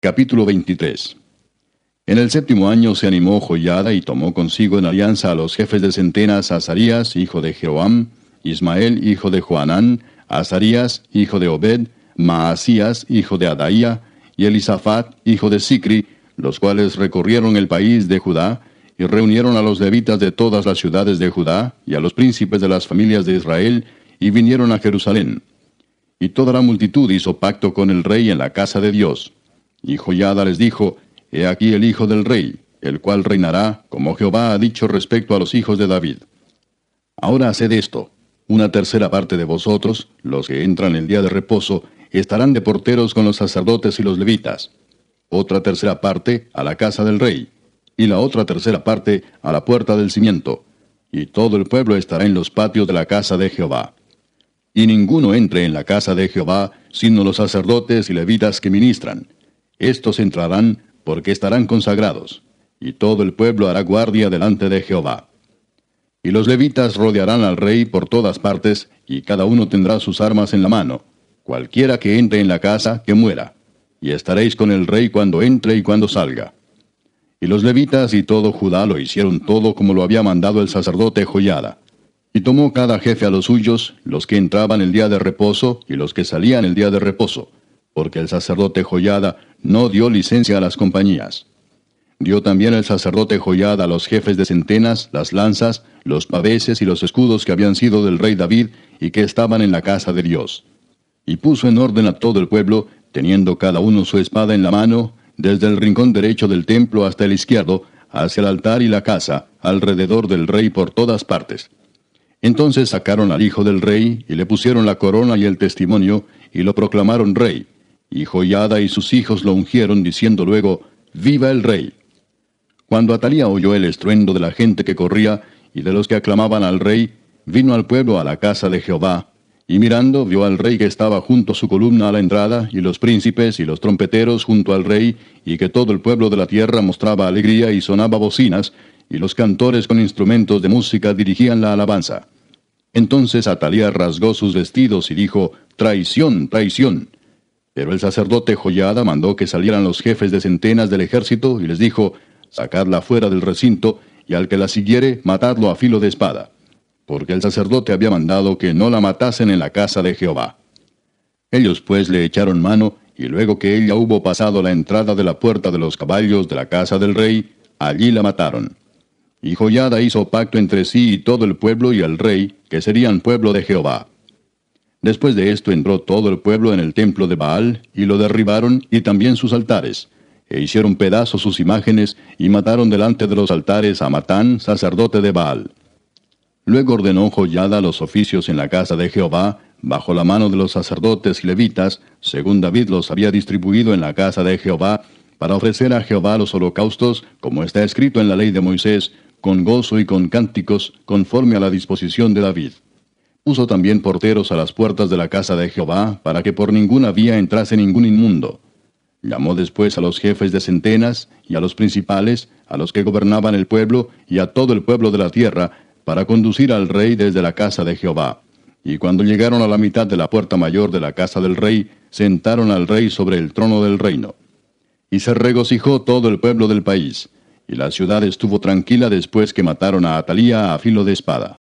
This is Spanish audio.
Capítulo 23. En el 7º año se animó Joiada y tomó consigo en alianza a los jefes de centenas Azarías, hijo de Jeroham, Ismael, hijo de Johanán, Azarías, hijo de Obed, Maasías, hijo de Adaía, y Elisafat, hijo de Sicri, los cuales recorrieron el país de Judá, y reunieron a los levitas de todas las ciudades de Judá, y a los príncipes de las familias de Israel, y vinieron a Jerusalén. Y toda la multitud hizo pacto con el rey en la casa de Dios. Y Joiada les dijo: He aquí el hijo del rey, el cual reinará, como Jehová ha dicho respecto a los hijos de David. Ahora haced esto: una tercera parte de vosotros, los que entran el día de reposo, estarán de porteros con los sacerdotes y los levitas. Otra tercera parte a la casa del rey, y la otra tercera parte a la puerta del cimiento. Y todo el pueblo estará en los patios de la casa de Jehová. Y ninguno entre en la casa de Jehová, sino los sacerdotes y levitas que ministran. Estos entrarán, porque estarán consagrados, y todo el pueblo hará guardia delante de Jehová. Y los levitas rodearán al rey por todas partes, y cada uno tendrá sus armas en la mano. Cualquiera que entre en la casa, que muera. Y estaréis con el rey cuando entre y cuando salga. Y los levitas y todo Judá lo hicieron todo como lo había mandado el sacerdote Joiada. Y tomó cada jefe a los suyos, los que entraban el día de reposo, y los que salían el día de reposo, porque el sacerdote Joiada no dio licencia a las compañías. Dio también el sacerdote Joiada a los jefes de centenas las lanzas, los paveses y los escudos que habían sido del rey David y que estaban en la casa de Dios. Y puso en orden a todo el pueblo, teniendo cada uno su espada en la mano, desde el rincón derecho del templo hasta el izquierdo, hacia el altar y la casa, alrededor del rey por todas partes. Entonces sacaron al hijo del rey, y le pusieron la corona y el testimonio, y lo proclamaron rey. Y Joiada y sus hijos lo ungieron, diciendo luego: ¡Viva el rey! Cuando Atalía oyó el estruendo de la gente que corría, y de los que aclamaban al rey, vino al pueblo a la casa de Jehová, y mirando vio al rey que estaba junto a su columna a la entrada, y los príncipes y los trompeteros junto al rey, y que todo el pueblo de la tierra mostraba alegría y sonaba bocinas, y los cantores con instrumentos de música dirigían la alabanza. Entonces Atalía rasgó sus vestidos y dijo: ¡Traición, traición! Pero el sacerdote Joiada mandó que salieran los jefes de centenas del ejército, y les dijo: Sacadla fuera del recinto, y al que la siguiere, matadlo a filo de espada. Porque el sacerdote había mandado que no la matasen en la casa de Jehová. Ellos pues le echaron mano, y luego que ella hubo pasado la entrada de la puerta de los caballos de la casa del rey, allí la mataron. Y Joiada hizo pacto entre sí y todo el pueblo y el rey, que serían pueblo de Jehová. Después de esto entró todo el pueblo en el templo de Baal, y lo derribaron, y también sus altares, e hicieron pedazos sus imágenes, y mataron delante de los altares a Matán, sacerdote de Baal. Luego ordenó Joiada los oficios en la casa de Jehová, bajo la mano de los sacerdotes y levitas, según David los había distribuido en la casa de Jehová, para ofrecer a Jehová los holocaustos, como está escrito en la ley de Moisés, con gozo y con cánticos, conforme a la disposición de David. Puso también porteros a las puertas de la casa de Jehová, para que por ninguna vía entrase ningún inmundo. Llamó después a los jefes de centenas, y a los principales, a los que gobernaban el pueblo, y a todo el pueblo de la tierra, para conducir al rey desde la casa de Jehová. Y cuando llegaron a la mitad de la puerta mayor de la casa del rey, sentaron al rey sobre el trono del reino. Y se regocijó todo el pueblo del país, y la ciudad estuvo tranquila después que mataron a Atalía a filo de espada.